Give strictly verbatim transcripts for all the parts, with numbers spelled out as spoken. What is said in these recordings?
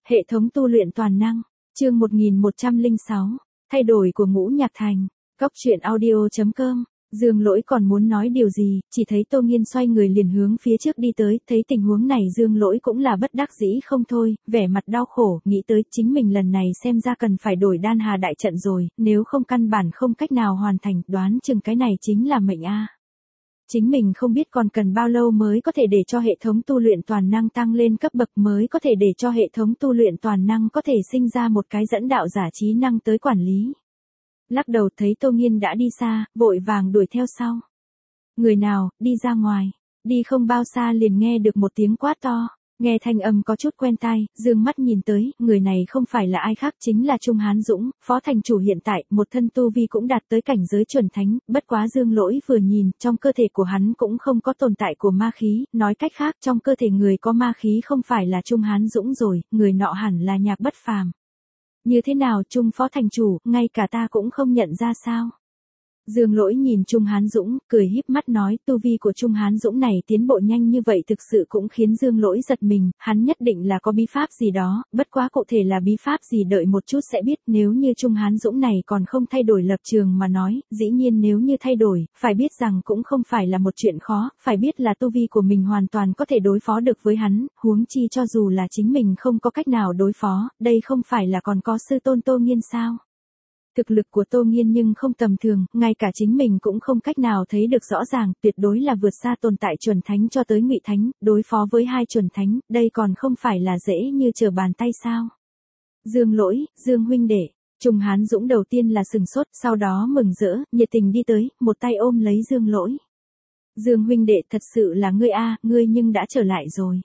Hệ thống tu luyện toàn năng, chương một nghìn một trăm lẻ sáu, thay đổi của Ngũ Nhạc Thành, góc truyện audio chấm com. Dương Lỗi còn muốn nói điều gì, chỉ thấy Tô Nghiên xoay người liền hướng phía trước đi tới, thấy tình huống này Dương Lỗi cũng là bất đắc dĩ không thôi, vẻ mặt đau khổ, nghĩ tới chính mình lần này xem ra cần phải đổi đan hà đại trận rồi, nếu không căn bản không cách nào hoàn thành, đoán chừng cái này chính là mệnh a. Chính mình không biết còn cần bao lâu mới có thể để cho hệ thống tu luyện toàn năng tăng lên cấp bậc, mới có thể để cho hệ thống tu luyện toàn năng có thể sinh ra một cái dẫn đạo giả trí năng tới quản lý. Lắc đầu thấy Tô Nghiên đã đi xa, vội vàng đuổi theo sau. Người nào, đi ra ngoài. Đi không bao xa liền nghe được một tiếng quát to. Nghe thanh âm có chút quen tai, dương mắt nhìn tới, người này không phải là ai khác chính là Trung Hán Dũng, phó thành chủ hiện tại, một thân tu vi cũng đạt tới cảnh giới chuẩn thánh, bất quá Dương Lỗi vừa nhìn, trong cơ thể của hắn cũng không có tồn tại của ma khí, nói cách khác trong cơ thể người có ma khí không phải là Trung Hán Dũng rồi, người nọ hẳn là Nhạc Bất Phàm. Như thế nào Trung phó thành chủ, ngay cả ta cũng không nhận ra sao? Dương Lỗi nhìn Trung Hán Dũng, cười híp mắt nói, tu vi của Trung Hán Dũng này tiến bộ nhanh như vậy thực sự cũng khiến Dương Lỗi giật mình, hắn nhất định là có bí pháp gì đó, bất quá cụ thể là bí pháp gì đợi một chút sẽ biết, nếu như Trung Hán Dũng này còn không thay đổi lập trường mà nói, dĩ nhiên nếu như thay đổi, phải biết rằng cũng không phải là một chuyện khó, phải biết là tu vi của mình hoàn toàn có thể đối phó được với hắn, huống chi cho dù là chính mình không có cách nào đối phó, đây không phải là còn có sư tôn Tô Nghiên sao? Thực lực của Tô Nghiên nhưng không tầm thường, ngay cả chính mình cũng không cách nào thấy được rõ ràng, tuyệt đối là vượt xa tồn tại chuẩn thánh cho tới ngụy thánh, đối phó với hai chuẩn thánh, đây còn không phải là dễ như trở bàn tay sao. Dương Lỗi, Dương huynh đệ, Trung Hán Dũng đầu tiên là sừng sốt, sau đó mừng rỡ, nhiệt tình đi tới, một tay ôm lấy Dương Lỗi. Dương huynh đệ thật sự là ngươi a, ngươi nhưng đã trở lại rồi.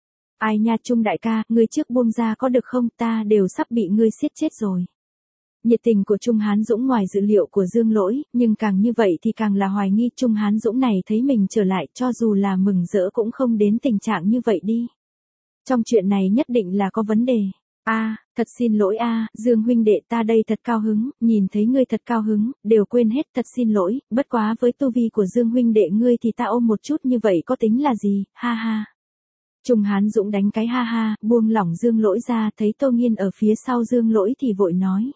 Ai nha Trung đại ca, ngươi trước buông ra có được không, ta đều sắp bị ngươi siết chết rồi. Nhiệt tình của Trung Hán Dũng ngoài dự liệu của Dương Lỗi, nhưng càng như vậy thì càng là hoài nghi Trung Hán Dũng này thấy mình trở lại, cho dù là mừng rỡ cũng không đến tình trạng như vậy đi. Trong chuyện này nhất định là có vấn đề. A, à, thật xin lỗi a, à, Dương huynh đệ ta đây thật cao hứng, nhìn thấy ngươi thật cao hứng, đều quên hết thật xin lỗi, bất quá với tu vi của Dương huynh đệ ngươi thì ta ôm một chút như vậy có tính là gì, ha ha. Trung Hán Dũng đánh cái ha ha, buông lỏng Dương Lỗi ra, thấy Tô Nghiên ở phía sau Dương Lỗi thì vội nói.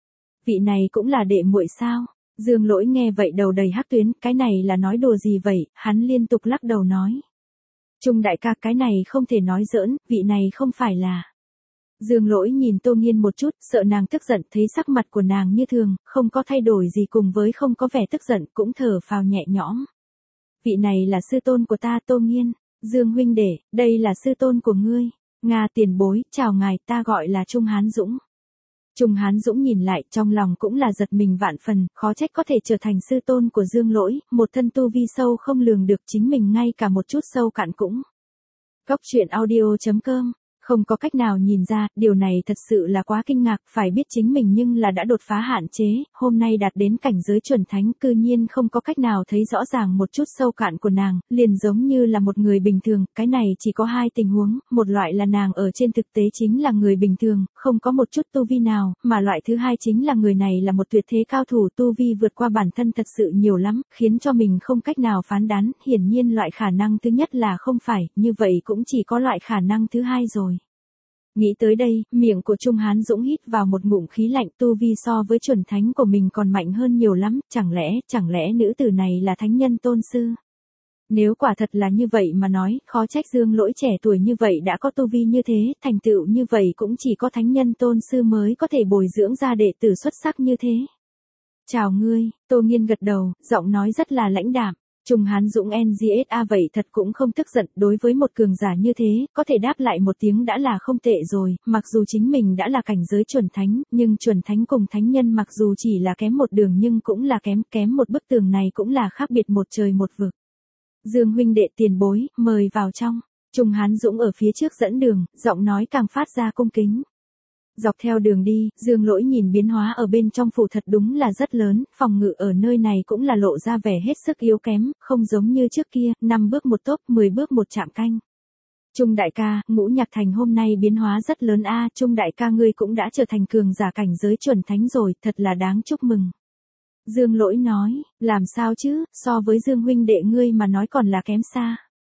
Vị này cũng là đệ muội sao? Dương Lỗi nghe vậy đầu đầy hắc tuyến, cái này là nói đùa gì vậy, hắn liên tục lắc đầu nói. Trung đại ca cái này không thể nói giỡn, vị này không phải là. Dương Lỗi nhìn Tô Nghiên một chút, sợ nàng tức giận, thấy sắc mặt của nàng như thường, không có thay đổi gì cùng với không có vẻ tức giận, cũng thở phào nhẹ nhõm. Vị này là sư tôn của ta Tô Nghiên, Dương huynh đệ, đây là sư tôn của ngươi, Nga tiền bối, chào ngài, ta gọi là Trung Hán Dũng. Trung Hán Dũng nhìn lại trong lòng cũng là giật mình vạn phần, khó trách có thể trở thành sư tôn của Dương Lỗi, một thân tu vi sâu không lường được chính mình ngay cả một chút sâu cạn cũng. Góc truyện audio chấm com, không có cách nào nhìn ra, điều này thật sự là quá kinh ngạc, phải biết chính mình nhưng là đã đột phá hạn chế, hôm nay đạt đến cảnh giới chuẩn thánh cư nhiên không có cách nào thấy rõ ràng một chút sâu cạn của nàng, liền giống như là một người bình thường, cái này chỉ có hai tình huống, một loại là nàng ở trên thực tế chính là người bình thường, không có một chút tu vi nào, mà loại thứ hai chính là người này là một tuyệt thế cao thủ tu vi vượt qua bản thân thật sự nhiều lắm, khiến cho mình không cách nào phán đoán, hiển nhiên loại khả năng thứ nhất là không phải, như vậy cũng chỉ có loại khả năng thứ hai rồi. Nghĩ tới đây, miệng của Trung Hán Dũng hít vào một ngụm khí lạnh, tu vi so với chuẩn thánh của mình còn mạnh hơn nhiều lắm, chẳng lẽ, chẳng lẽ nữ tử này là thánh nhân tôn sư? Nếu quả thật là như vậy mà nói, khó trách Dương Lỗi trẻ tuổi như vậy đã có tu vi như thế, thành tựu như vậy cũng chỉ có thánh nhân tôn sư mới có thể bồi dưỡng ra đệ tử xuất sắc như thế. Chào ngươi, Tô Nghiên gật đầu, giọng nói rất là lãnh đạm. Trung Hán Dũng en giê ét a vậy thật cũng không tức giận, đối với một cường giả như thế, có thể đáp lại một tiếng đã là không tệ rồi, mặc dù chính mình đã là cảnh giới chuẩn thánh, nhưng chuẩn thánh cùng thánh nhân mặc dù chỉ là kém một đường nhưng cũng là kém, kém một bức tường này cũng là khác biệt một trời một vực. Dương huynh đệ tiền bối, mời vào trong. Trung Hán Dũng ở phía trước dẫn đường, giọng nói càng phát ra cung kính. Dọc theo đường đi, Dương Lỗi nhìn biến hóa ở bên trong phủ thật đúng là rất lớn, phòng ngự ở nơi này cũng là lộ ra vẻ hết sức yếu kém, không giống như trước kia, năm bước một tốp, mười bước một chạm canh. Trung đại ca, Ngũ Nhạc Thành hôm nay biến hóa rất lớn a, Trung đại ca ngươi cũng đã trở thành cường giả cảnh giới chuẩn thánh rồi, thật là đáng chúc mừng. Dương Lỗi nói, làm sao chứ, so với Dương huynh đệ ngươi mà nói còn là kém xa.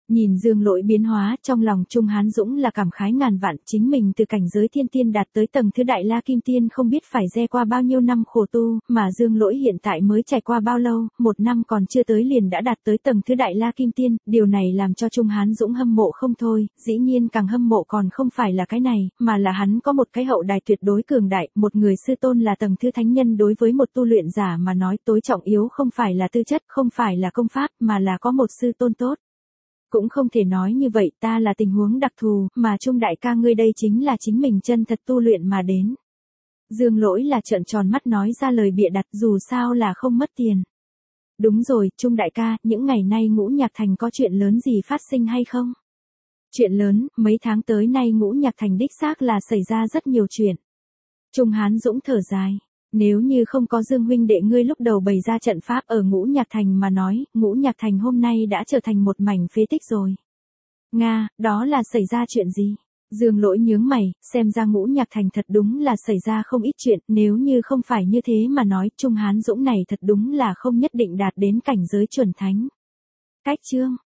Nhìn Dương Lỗi biến hóa, trong lòng Trung Hán Dũng là cảm khái ngàn vạn, chính mình từ cảnh giới thiên tiên đạt tới tầng thứ đại la kim tiên không biết phải gieo qua bao nhiêu năm khổ tu, mà Dương Lỗi hiện tại mới trải qua bao lâu, một năm còn chưa tới liền đã đạt tới tầng thứ đại la kim tiên, điều này làm cho Trung Hán Dũng hâm mộ không thôi, dĩ nhiên càng hâm mộ còn không phải là cái này, mà là hắn có một cái hậu đài tuyệt đối cường đại, một người sư tôn là tầng thứ thánh nhân đối với một tu luyện giả mà nói tối trọng yếu không phải là tư chất, không phải là công pháp, mà là có một sư tôn tốt. Cũng không thể nói như vậy, ta là tình huống đặc thù, mà Trung đại ca ngươi đây chính là chính mình chân thật tu luyện mà đến. Dương Lỗi là trợn tròn mắt nói ra lời bịa đặt, dù sao là không mất tiền. Đúng rồi, Trung đại ca, những ngày nay Ngũ Nhạc Thành có chuyện lớn gì phát sinh hay không? Chuyện lớn, mấy tháng tới nay Ngũ Nhạc Thành đích xác là xảy ra rất nhiều chuyện. Trung Hán Dũng thở dài. Nếu như không có Dương huynh đệ ngươi lúc đầu bày ra trận pháp ở Ngũ Nhạc Thành mà nói, Ngũ Nhạc Thành hôm nay đã trở thành một mảnh phế tích rồi. Nga, đó là xảy ra chuyện gì? Dương Lỗi nhướng mày, xem ra Ngũ Nhạc Thành thật đúng là xảy ra không ít chuyện, nếu như không phải như thế mà nói, Trung Hán Dũng này thật đúng là không nhất định đạt đến cảnh giới chuẩn thánh. Cách chương